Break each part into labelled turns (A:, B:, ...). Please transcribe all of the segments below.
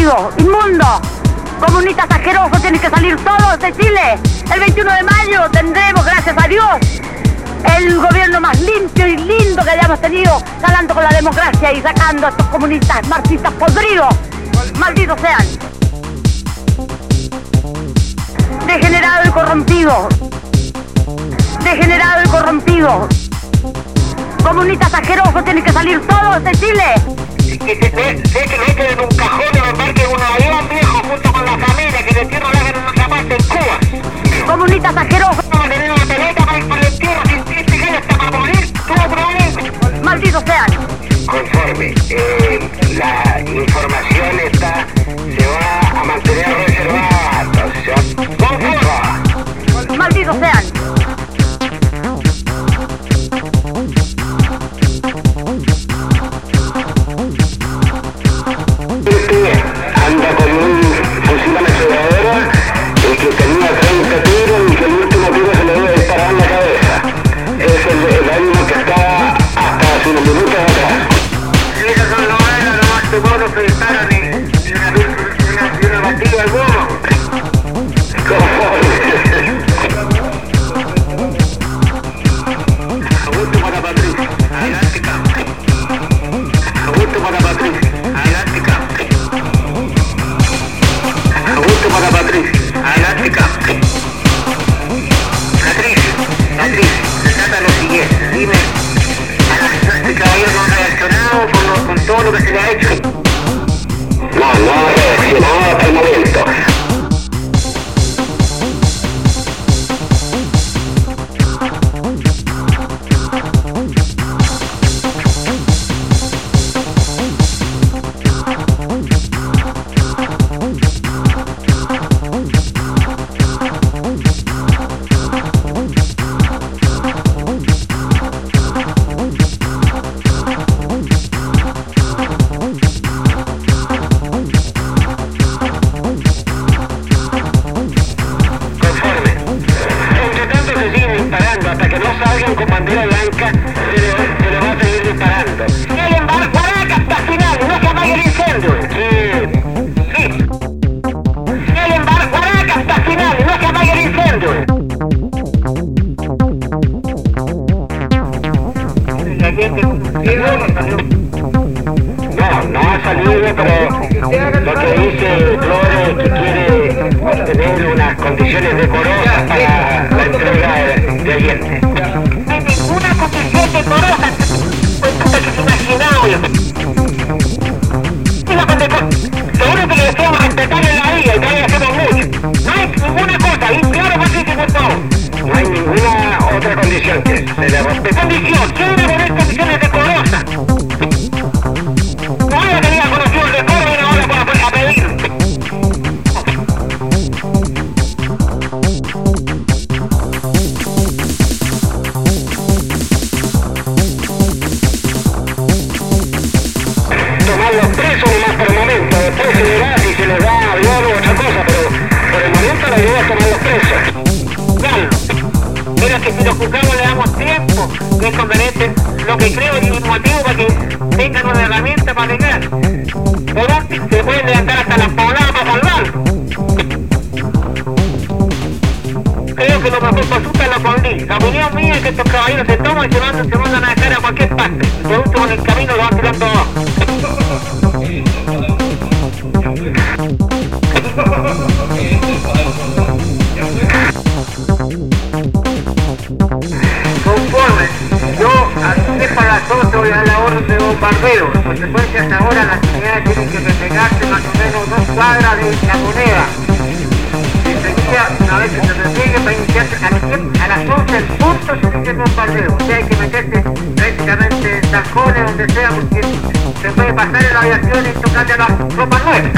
A: corrompido, inmundo, comunistas asquerosos, tienen que salir todos de Chile. El 21 de mayo tendremos, gracias a Dios, el gobierno más limpio y lindo que hayamos tenido, ganando con la democracia y sacando a estos comunistas marxistas podridos. Malditos sean. Degenerado y corrompido. Degenerado y corrompido. Comunistas asquerosos, tienen que salir todos de Chile.
B: Que se meten en un cajón en el parque de un avión viejo junto con la familia, que el entierro lo hagan en otra parte en Cuba.
A: Comunistas asquerosos.
B: Vamos a tener una pelota para ir por el entierro, si este gallo está para morir, todo problema.
A: Malditos sean.
B: Conforme, la información se va a mantener reservada. Conforme.
A: Malditos sean.
B: Anda con un fusil ametralladora, el que tenía 30 tiros y que el último tiro se le debe disparar en la cabeza. Es el ánimo que estaba hasta hace unos minutos atrás. Esas son novelas, nomás tu mono se disparan y una batida al bono. Augusto para Patricia, adelante campo. Augusto para Patricia, adelante campo. Augusto para Patricia, adelante campo. Patricia, se trata lo siguiente, dime a este caballero no ha reaccionado con todo lo que se le ha hecho. No ha reaccionado hasta el momento. No ha salido, pero lo que dice Flores es que quiere obtener unas condiciones decorosas para la entrega de Allende. No hay ninguna condición decorosa, pues puta que se imaginaba. Lo único que le decimos respetar en la vida y todavía hacemos mucho. No hay ninguna cosa, y claro, Patricia, por favor. No hay ninguna otra condición que se le respete. Condición, quiere poner condiciones decorosas. No haya tenido conocido el decoro y ahora para pedir. Tomarlos presos nomás por el momento, después se le da, si se les da avión o otra cosa, pero por el momento la idea es tomarlos presos. Claro. Pero que si los juzgamos le damos tiempo, es conveniente, lo que creo es un motivo para que tengan una herramienta para llegar. Por último, se pueden levantar hasta las pobladas para salvarlo. Creo que lo mejor para asustar es la condí. La opinión mía es que estos caballeros se toman y se mandan a dejar a cualquier parte. Por último, en el camino lo van tirando abajo. Conforme, yo así para las 12 voy a dar la orden de bombardeo. En consecuencia, hasta ahora las unidades tienen que replegarse más o menos 2 cuadras de la moneda. Enseguida, una vez que se repliegue para iniciarse a las 11 del punto, se inicia el bombardeo. O sea, hay que meterse prácticamente en tajones, donde sea, porque se puede pasar en la aviación y tocarle a la ropa nueva.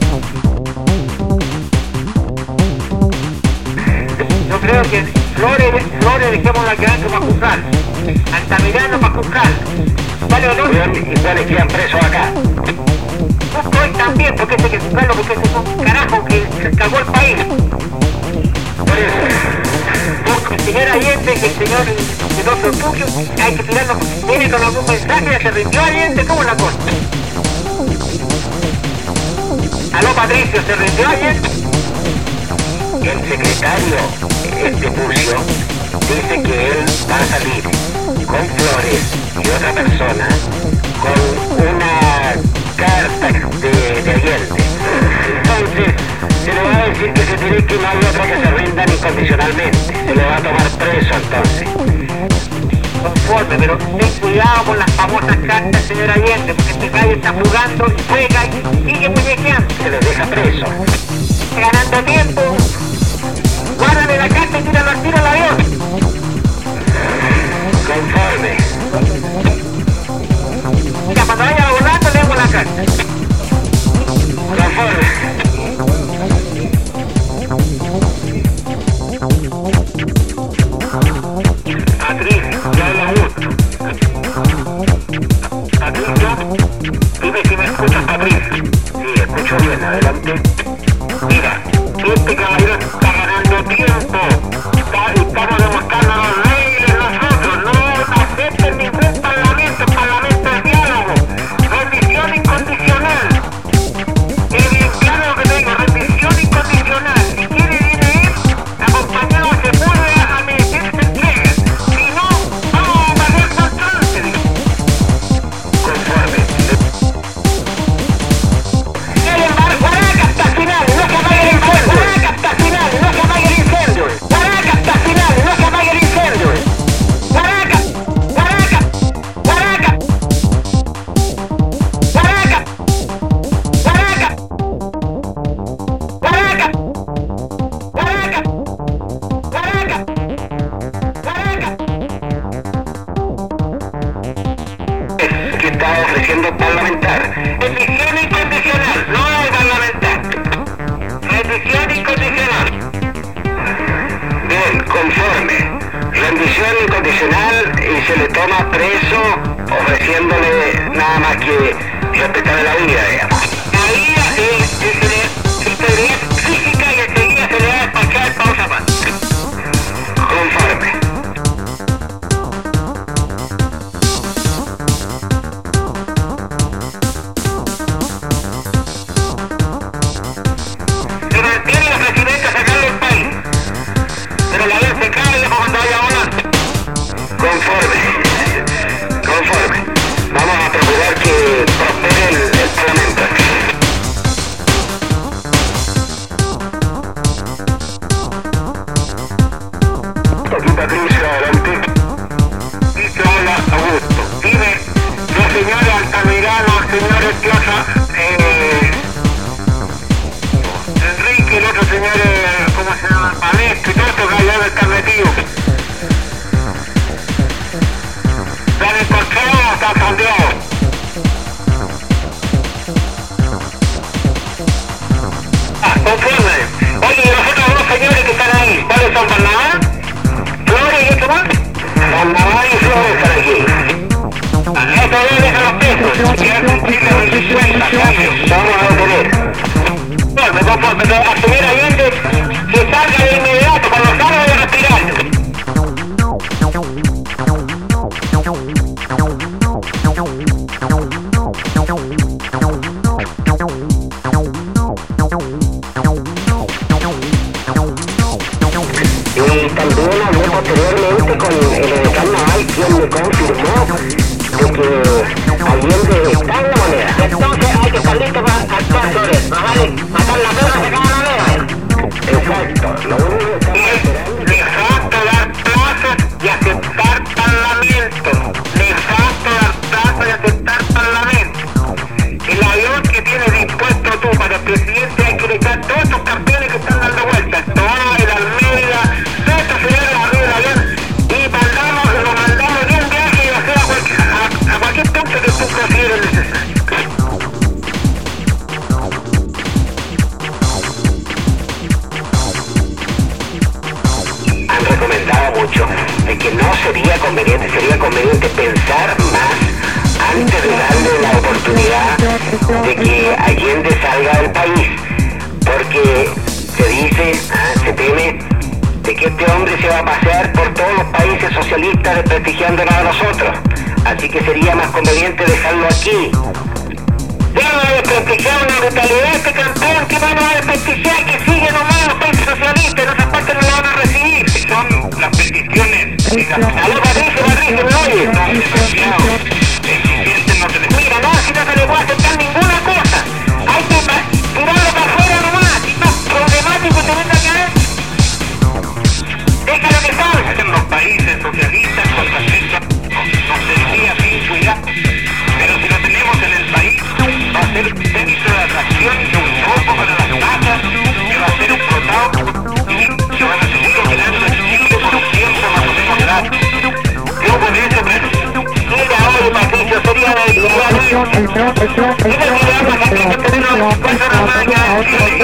B: Yo creo que Flores dejémosla quedar para juzgar. Altamirano para juzgar. Vale o no. ¿Y cuáles quedan presos acá? Hoy también, porque este hay que juzgarlo, porque este es un carajo que se cagó el país. Por eso. El señor Allende, que el señor de los refugios, hay que tirarlo. Viene con algún mensaje, se rindió Allende, ¿cómo es la cosa? Aló Patricio, ¿se rindió ayer?
C: El secretario, Pucio, dice que él va a salir con Flores y otra persona con una carta de Allende. Entonces, se le va a decir que se tiene que no hay otro que se rindan incondicionalmente. Se le va a tomar preso entonces.
B: Conforme, pero ten cuidado con las famosas cartas, señor Allende, porque este gallo está jugando y juega y sigue muñequeando.
C: Se les deja preso.
B: Ganando tiempo. Guárdale la carta y tíralo al tiro al avión.
C: Conforme.
B: Mira, cuando vaya volando le hago la carta.
C: Conforme.
B: Patricio, ya habla mucho. Patricio, dime si me escuchas, Patricio.
C: Sí, escucho bien, adelante.
B: Mira, este caballero está ganando tiempo. Estamos demostrando los leyes nosotros. No acepten ningún parlamento, el parlamento es diálogo. Rendición incondicional. Es bien claro lo que te digo, rendición incondicional. Si quiere viene él, acompañado se puede a merecer se entrega. Si no, vamos a perder control, te digo.
C: Conforme.
B: El embargo, Guaraca hasta el final, no se apague el incendio. Guaraca hasta el final, no se apague el incendio. Guaraca hasta el final, no se apague el incendio. Guaraca, Guaraca, Guaraca, Guaraca, Guaraca, Guaraca, Guaraca, Guaraca, Guaraca.
C: Que está ofreciendo el parlamentar.
B: Rendición incondicional, no hay parlamentar. Rendición incondicional.
C: Bien, conforme. Rendición incondicional y se le toma preso ofreciéndole nada más que respetar la vida, digamos.
B: La vida es integridad física y enseguida se le va a despachar pausa más.
C: Conforme.
B: Se mantiene el ofrecimiento a sacarle el país. Pero la ley se cae y después cuando vaya a volar.
C: Conforme. Conforme. Vamos a procurar que prospere el parlamento. Aquí Patricio, adelante.
B: Dice hola Augusto. Dime, los señores Altamirano, señores Plaza, Enrique, el otro señor, ¿cómo se llama? Palestro y todo esto que hay allá del carnetivo. ¿Se han encontrado o están sondeados? Conforme. Oye, y los otros dos señores que están ahí, ¿cuáles son? ¿Barnabás? ¿Flores y otro más?
C: Barnabás y Flores están aquí.
B: Estos dos dejan los pesos. Y al cumplir la 50, ¿sabes?
C: Vamos a detener.
B: Conforme, pero a señor Allende que salga de inmediato, cuando salga de respirar.
C: Y también hablé posteriormente con el decano Naval, quien me confirmó de que Allende está en la moneda.
B: Entonces hay que estar listo para actuar sobre eso. No vale matar la perra de cada manera.
C: Exacto. Lo único que estamos esperando
B: Le falta dar plazos y aceptar parlamento. Le falta dar plazos y aceptar parlamento. El avión que tienes dispuesto tú para el presidente hay que dejar todos estos campeones que están dando vueltas. Toda el Almeida, todos estos señores arriba del avión y lo mandamos de un viaje y lo hacemos a cualquier punto que tú consideres necesario.
C: han recomendado mucho de que no sería conveniente pensar más antes de darle la oportunidad de que Allende salga del país, porque se dice, se teme de que este hombre se va a pasear por todos los países socialistas desprestigiándonos a nosotros, así que sería más conveniente dejarlo aquí.
B: Debe desprestigiar una brutalidad este campeón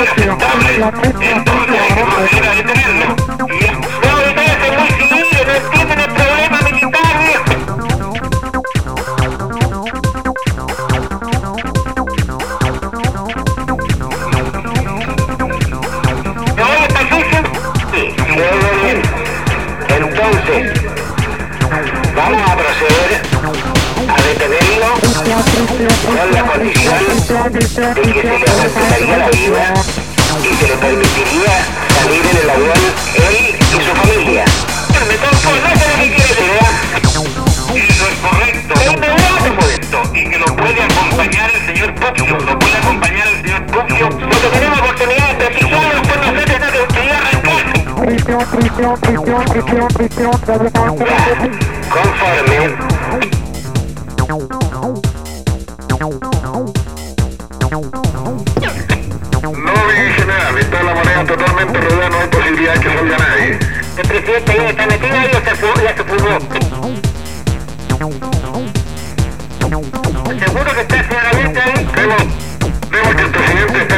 C: inaceptable. Entonces hay que proceder a detenerlo. No, deténganse muy civil, no entienden el problema militar, viejo. ¿Me oye, Patricio? Sí, se oye bien. Entonces, vamos a proceder a detenerlo con la condición de que se le respetaría la vida y se le permitiría salir en el avión él y su familia. No sé lo que quiere decir, ¿verdad? Eso es correcto. Es inmediato, Modesto, y que lo puede acompañar el señor Puccio. Lo puede acompañar el señor Puccio. Porque tenemos oportunidad de prestigiarlo después no sé de nada que usted arrancar. Conforme.
D: No, mi general, está la moneda totalmente rodeada, no hay posibilidad que salga nadie.
C: El presidente ya está metido ahí, ya se fugó. ¿Seguro que está claramente ahí?
D: Vemos que el presidente está